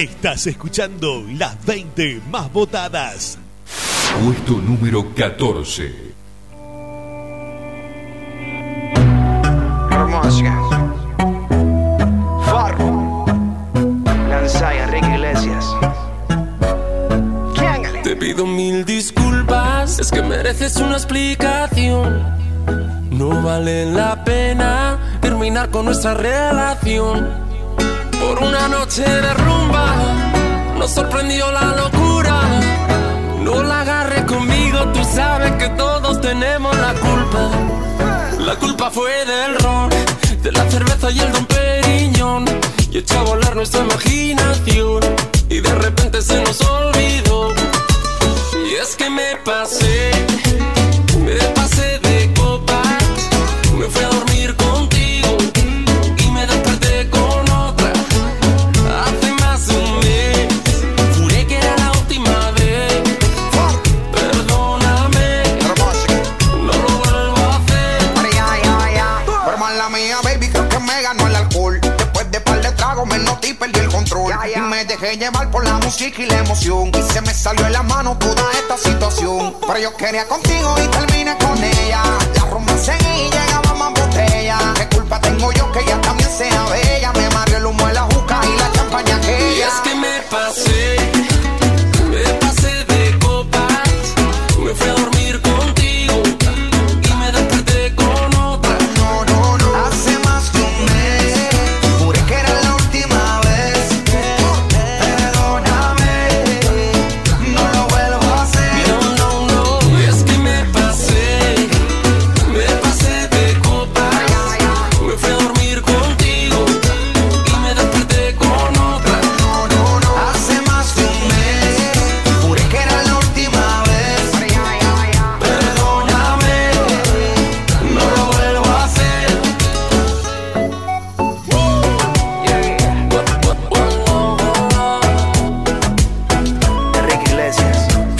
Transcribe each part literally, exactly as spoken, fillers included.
Estás escuchando las veinte más votadas. Puesto número catorce. Hermosa. Farro. Lanzaya, Enrique Iglesias. Te pido mil disculpas, es que mereces una explicación. No vale la pena terminar con nuestra relación. Por una noche de rumba nos sorprendió la locura. No la agarres conmigo, tú sabes que todos tenemos la culpa. La culpa fue del ron, de la cerveza y el Don Periñón. Y echó a volar nuestra imaginación y de repente se nos olvidó. Y es que me pasé, me pasé de copas. Me fui a dormir contigo y me desperté con otra. Hace más de un mes, juré que era la última vez. Perdóname, no lo vuelvo a hacer. Pero mala mía, baby, creo que me ganó el alcohol. Después de par de tragos me noté y perdí el control. Y me dejé llevar por la música y la emoción. Y se me salió en la mano toda esta situación. Pero yo quería contigo y terminé con ella. La rumba seguía y llegaba más botella. ¿Qué culpa tengo yo que ella también sea bella? Me mareó el humo de la juca y la champaña aquella. Y es que me pasé, me pasé de copas. Me fui a dormir contigo y me desperté con otra. No, no, no. Hace más de un mes juré que era la última vez. Perdóname, no lo vuelvo a hacer. No, no, no. Y es que me pasé, me pasé de copas. Me fui a dormir contigo y me desperté con otra. No, no, no. Hace más de un mes juré que era la última vez. Perdóname, no lo vuelvo a hacer. Enrique Iglesias.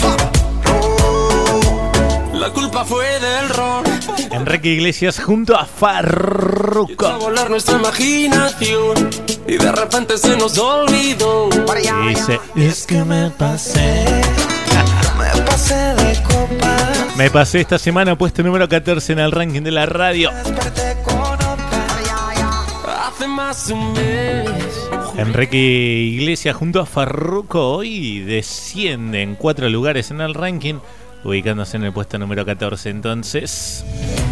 La culpa fue del ron. Enrique Iglesias junto a Echó a Farruko. volar nuestra imaginación y de repente se nos olvidó. Dice, Es que me pasé, me pasé de copa. me pasé esta semana puesto número catorce en el ranking de la radio. Desperté con otra. Hace más de un mes. Enrique Iglesias junto a Farruko hoy desciende en cuatro lugares en el ranking, ubicándose en el puesto número catorce. Entonces,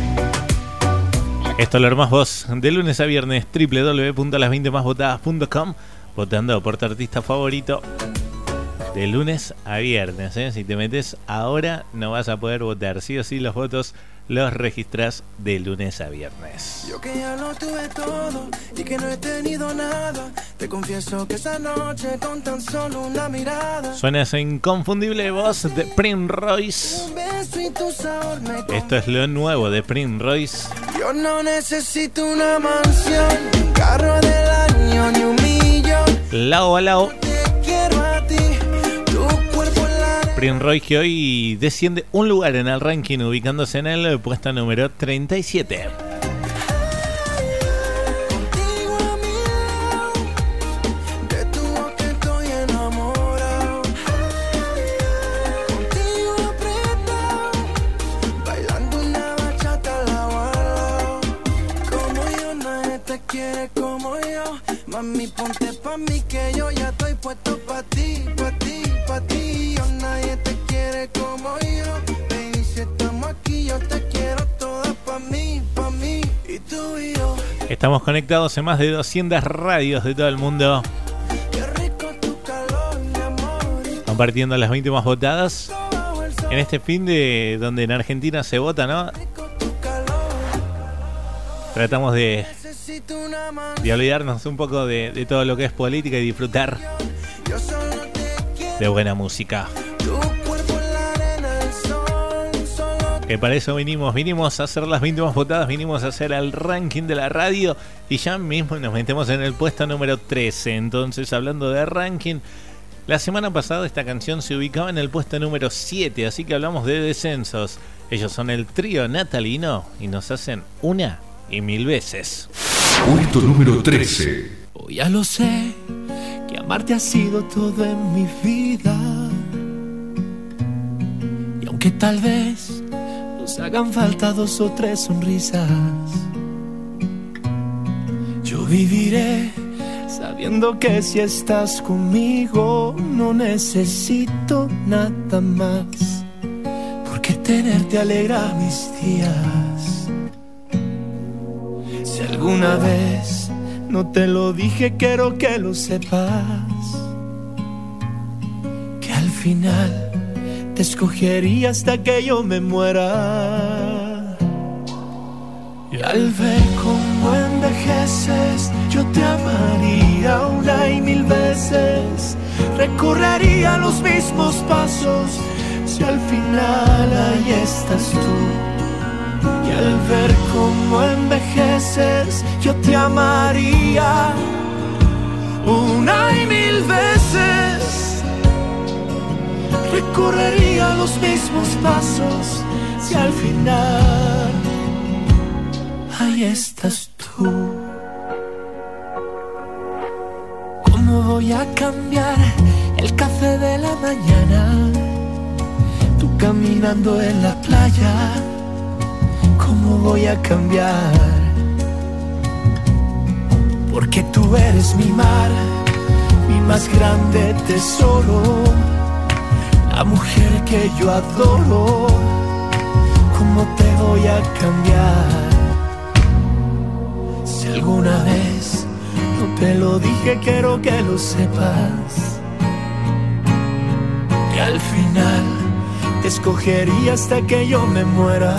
esto lo armás vos de lunes a viernes, doble u doble u doble u punto las veinte más votadas punto com, votando por tu artista favorito de lunes a viernes, ¿eh? Si te metes ahora no vas a poder votar, sí o sí los votos los registrás de lunes a viernes. Yo que ya lo tuve todo y que no he tenido nada. Te confieso que esa noche con tan solo una mirada. Suena esa inconfundible voz de Prince Royce. Un beso y tu sabor me con- Esto es lo nuevo de Prince Royce. Yo no necesito una mansión, un carro del año ni un millón. Lao a lao. Te quiero a ti, tu cuerpo en la arena. Prince Royce que hoy desciende un lugar en el ranking, ubicándose en el puesto número treinta y siete. Contigo a mi lado, de tu boca estoy enamorado. Contigo apretado, bailando una bachata lado a lado. Como yo nadie te quiere como yo. Mami, ponte pa' mí que yo ya estoy puesto pa' ti, pa' ti, pa' ti. Yo nadie te quiere como yo. Baby, si estamos aquí yo te quiero toda pa' mí, pa' mí. Y tú y yo. Estamos conectados en más de doscientas radios de todo el mundo, Qué rico tu calor, mi amor. compartiendo las veinte más votadas Bajo el sol, en este fin de donde en Argentina se vota, ¿no? rico tu calor. Tratamos de, Necesito una mano. de olvidarnos un poco de, de todo lo que es política y disfrutar Yo solo te quiero. de buena música. Tu cuerpo en la arena del sol. Solo Que para eso vinimos, vinimos a hacer las veinte más votadas, vinimos a hacer el ranking de la radio y ya mismo nos metemos en el puesto número trece. Entonces, hablando de ranking, la semana pasada esta canción se ubicaba en el puesto número siete, así que hablamos de descensos. Ellos son el trío natalino y nos hacen una y mil veces. Puesto número trece. Oh, ya lo sé, que han Amarte ha sido todo en mi vida. Y aunque tal vez nos hagan falta dos o tres sonrisas, yo viviré sabiendo que si estás conmigo no necesito nada más, porque tenerte alegra mis días. Si alguna vez no te lo dije, quiero que lo sepas, que al final te escogería hasta que yo me muera. Y al ver cómo envejeces, yo te amaría una y mil veces. Recorrería los mismos pasos si al final ahí estás tú. Y al ver cómo envejeces, yo te amaría una y mil veces. Recorrería los mismos pasos si al final ahí estás tú. ¿Cómo voy a cambiar el café de la mañana? Tú caminando en la playa. ¿Cómo voy a cambiar? Porque tú eres mi mar, mi más grande tesoro, la mujer que yo adoro. ¿Cómo te voy a cambiar? Si alguna vez no te lo dije, quiero que lo sepas, que al final te escogería hasta que yo me muera.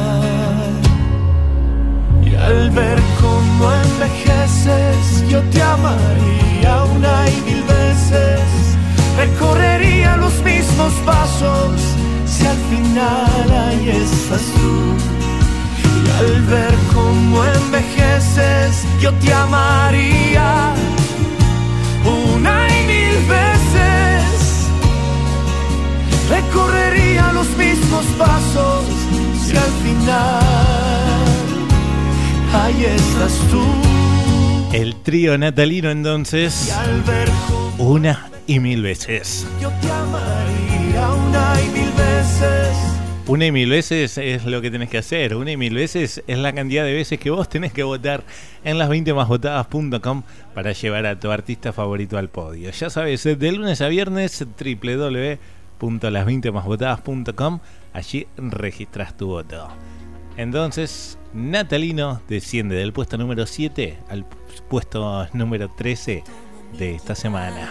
Y al ver cómo envejeces, yo te amaría una y mil veces. Recorrería los mismos pasos si al final ahí estás tú. Y al ver cómo envejeces, yo te amaría una y mil veces. Recorrería los mismos pasos si al final ahí estás tú. El trío natalino entonces, Y al ver cómo una y mil veces. yo te amaría una y mil veces. Una y mil veces es lo que tenés que hacer. Una y mil veces es la cantidad de veces que vos tenés que votar en las veinte más votadas punto com para llevar a tu artista favorito al podio. Ya sabes, de lunes a viernes, doble u doble u doble u punto las veinte más votadas punto com. Allí registras tu voto. Entonces, natalino desciende del puesto número siete al puesto número trece de esta semana.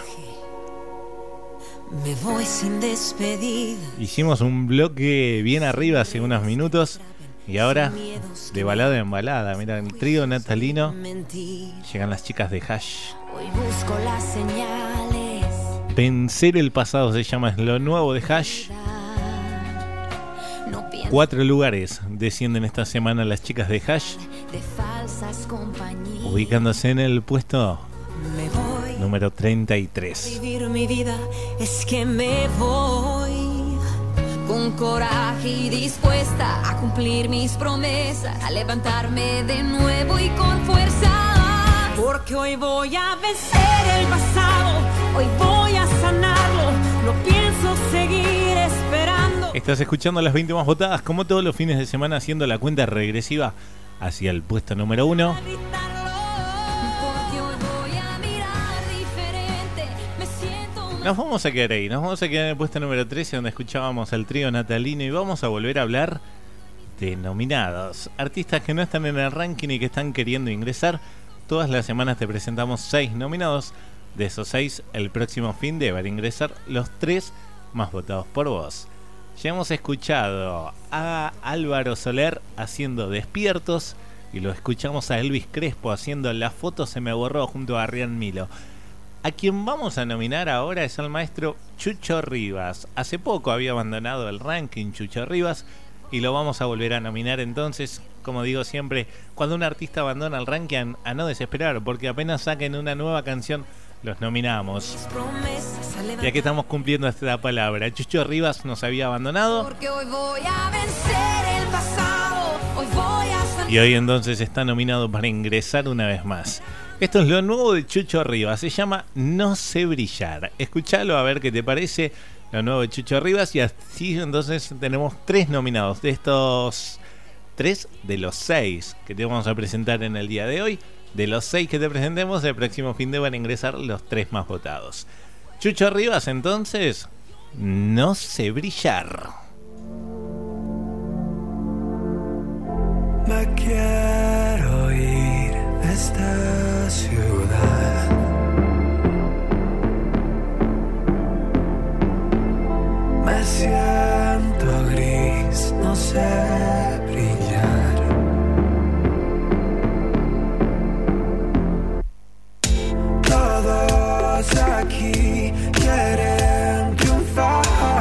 Me voy sin despedida. Hicimos un bloque bien arriba hace unos minutos y ahora de balada en balada. Mira, el trío natalino. Llegan las chicas de Hash. Hoy busco las señales. Vencer el pasado se llama, es lo nuevo de Hash. No pienso Cuatro lugares descienden esta semana las chicas de Hash, de falsas compañías. ubicándose en el puesto Me voy número treinta y a tres. vivir mi vida. Es que me voy con coraje y dispuesta a cumplir mis promesas, a levantarme de nuevo y con fuerza. Porque hoy voy a vencer el pasado, hoy voy a sanarlo, no pienso seguir esperando. Estás escuchando las veinte más votadas, como todos los fines de semana, haciendo la cuenta regresiva hacia el puesto número uno. Porque hoy voy a mirar diferente, me siento Nos vamos a quedar ahí, nos vamos a quedar en el puesto número trece, donde escuchábamos al trío natalino, y vamos a volver a hablar de nominados, artistas que no están en el ranking y que están queriendo ingresar. Todas las semanas te presentamos seis nominados. De esos seis, el próximo fin de van a ingresar los tres más votados por vos. Ya hemos escuchado a Álvaro Soler haciendo Despiertos, y lo escuchamos a Elvis Crespo haciendo La foto se me borró junto a Rian Milo. A quien vamos a nominar ahora es al maestro Chucho Rivas. Hace poco había abandonado el ranking Chucho Rivas y lo vamos a volver a nominar. Entonces, como digo siempre, cuando un artista abandona el ranking, a no desesperar, porque apenas saquen una nueva canción los nominamos. promesas, a Ya levantar. que estamos cumpliendo esta palabra, Chucho Rivas nos había abandonado Porque hoy voy a vencer el pasado, hoy voy a sanar. y hoy entonces está nominado para ingresar una vez más. Esto es lo nuevo de Chucho Rivas, se llama No sé brillar. Escuchalo a ver qué te parece, lo nuevo de Chucho Rivas. Y así entonces tenemos tres nominados. De estos tres, de los seis que te vamos a presentar en el día de hoy, de los seis que te presentemos, el próximo fin de van a ingresar los tres más votados. Chucho Rivas, entonces, No sé brillar. Me quiero ir de esta ciudad. Me siento gris, no sé brillar. Todos aquí quieren triunfar.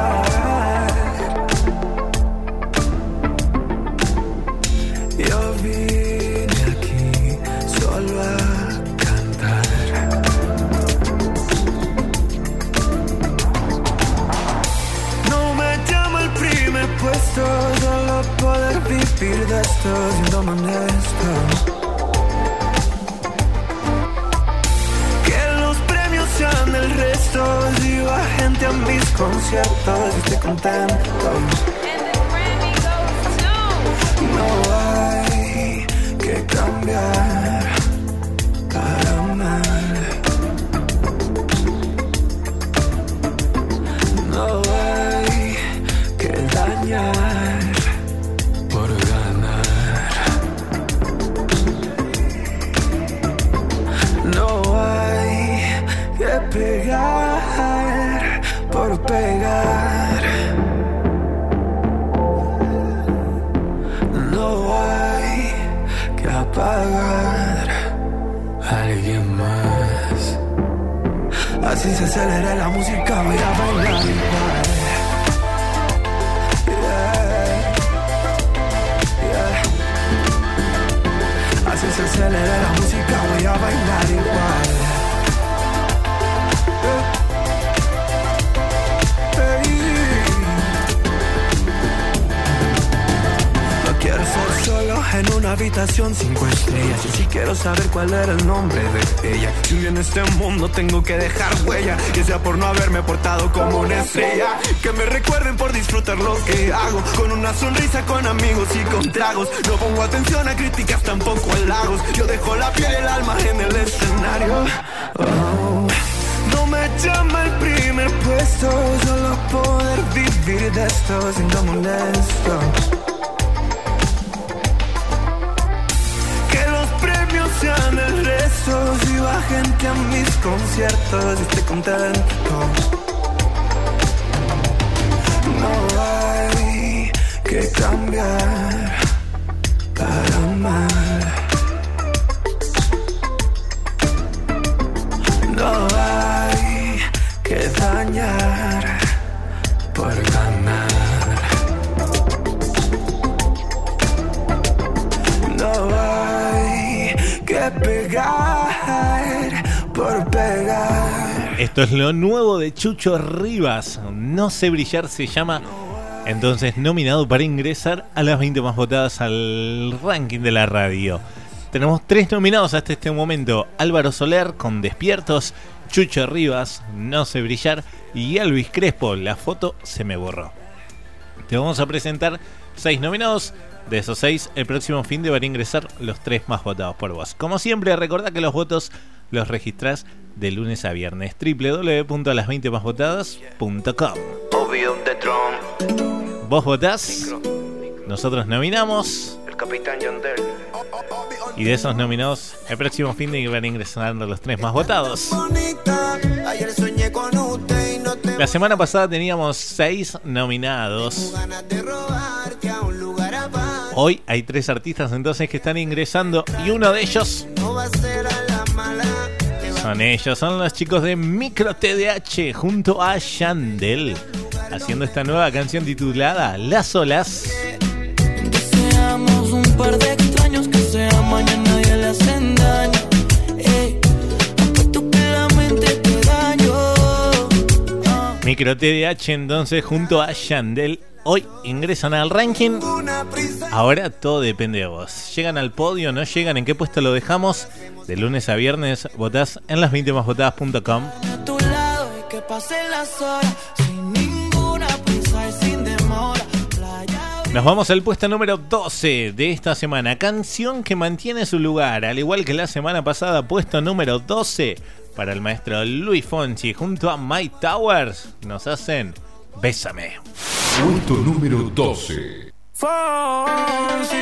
Yo vine aquí solo a cantar. No me llama el primer puesto, solo poder vivir de esto siendo honesto. Que los premios sean del resto, si va gente a mis conciertos y estoy contento. No hay que cambiar para amar. No hay que dañar por ganar. No hay que pegar por pegar. No hay que apagar a alguien más. Así se acelera la música, voy a bailar igual. Yeah, yeah. Así se acelera la música, voy a bailar igual. Quiero ser solo en una habitación cinco estrellas. Y si quiero saber cuál era el nombre de ella. Si en este mundo tengo que dejar huella, que sea por no haberme portado como una estrella. Que me recuerden por disfrutar lo que hago, con una sonrisa, con amigos y con tragos. No pongo atención a críticas, tampoco halagos. Yo dejo la piel y el alma en el escenario. Oh. No me llama el primer puesto, solo poder vivir de esto siendo molesto. Sean el resto, si va gente a mis conciertos y estoy contento. No hay que cambiar para amar. No hay que dañar por ganar. No hay que pegar por pegar. Esto es lo nuevo de Chucho Rivas, No sé brillar se llama. Entonces nominado para ingresar a las veinte más votadas al ranking de la radio. Tenemos tres nominados hasta este momento: Álvaro Soler con Despiertos, Chucho Rivas, No sé brillar, y Elvis Crespo, La foto se me borró. Te vamos a presentar seis nominados. De esos seis, el próximo fin de van a ingresar los tres más votados por vos. Como siempre, recordá que los votos los registrás de lunes a viernes. doble u doble u doble u punto las veinte más votadas punto com. Vos votás, nosotros nominamos, El Capitán Yandel. y de esos nominados, el próximo fin de van a ingresar los tres más votados. La semana pasada teníamos seis nominados. Hoy hay tres artistas entonces que están ingresando, y uno de ellos son ellos, son los chicos de Micro T D H junto a Yandel, haciendo esta nueva canción titulada Las Olas. Deseamos un par de extraños que sea mañana nadie le hacen daño. Ey, apuesto que la mente te daño. Ah. Micro T D H entonces junto a Yandel. Hoy ingresan al ranking. Ahora todo depende de vos. ¿Llegan al podio? ¿No llegan? ¿En qué puesto lo dejamos? De lunes a viernes votás en las veinte más votadas punto com. Nos vamos al puesto número doce de esta semana. Canción que mantiene su lugar, al igual que la semana pasada. Puesto número doce para el maestro Luis Fonsi junto a Mike Towers. Nos hacen Bésame. Puesto número doce. Fonsi.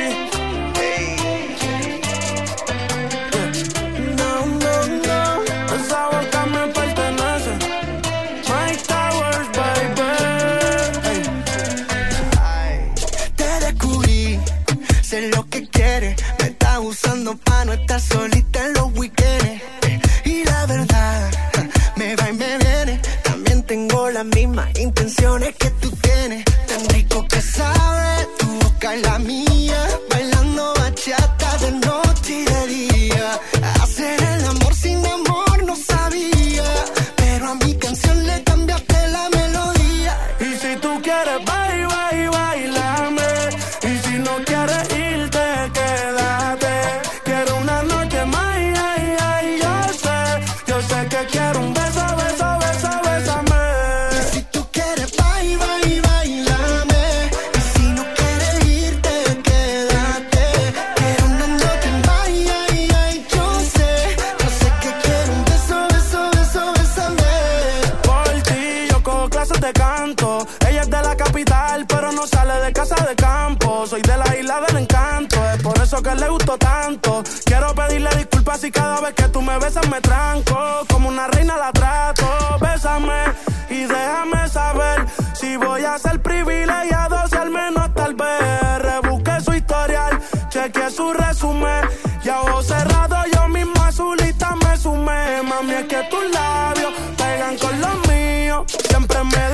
No, no, no. Esa boca me pertenece. Mike Towers, baby. Ay. Te descubrí. Sé lo que quieres. Me estás usando pa' no estar solita en los weekends. Y la verdad, me va y me viene. También tengo las mismas intenciones que tú tienes. Tan rico que sabe tu boca y la mía. Bailando bachata de noche y de día. Hacer el amor sin amor no sabía. Pero a mi canción le cambiaste la melodía. Y si tú quieres bailar, bailar, bailame. Y si no quieres irte, quédate. Quiero una noche más, ay, ay, yo sé. Yo sé que quiero un beso, beso, beso, bésame. Y si tú quieres bailar, bailar, bailame. Y si no quieres irte, quédate. Quiero una noche más, ay, ay, ay, yo sé. Yo sé que quiero un beso, beso, beso, bésame. Por ti yo cojo clases de canto. Ella es de la capital, pero no sale de casa de campo. Soy de la isla del encanto, es por eso que le gustó tanto. Quiero pedirle disculpas si cada vez que tú me besas me tranco. Como una reina la trato. Bésame y déjame saber si voy a ser privilegiado, si al menos tal vez rebusque su historial, chequeé su resumen y a ojos cerrados yo mismo a su lista me sumé. Mami, es que tus labios pegan con los míos, siempre me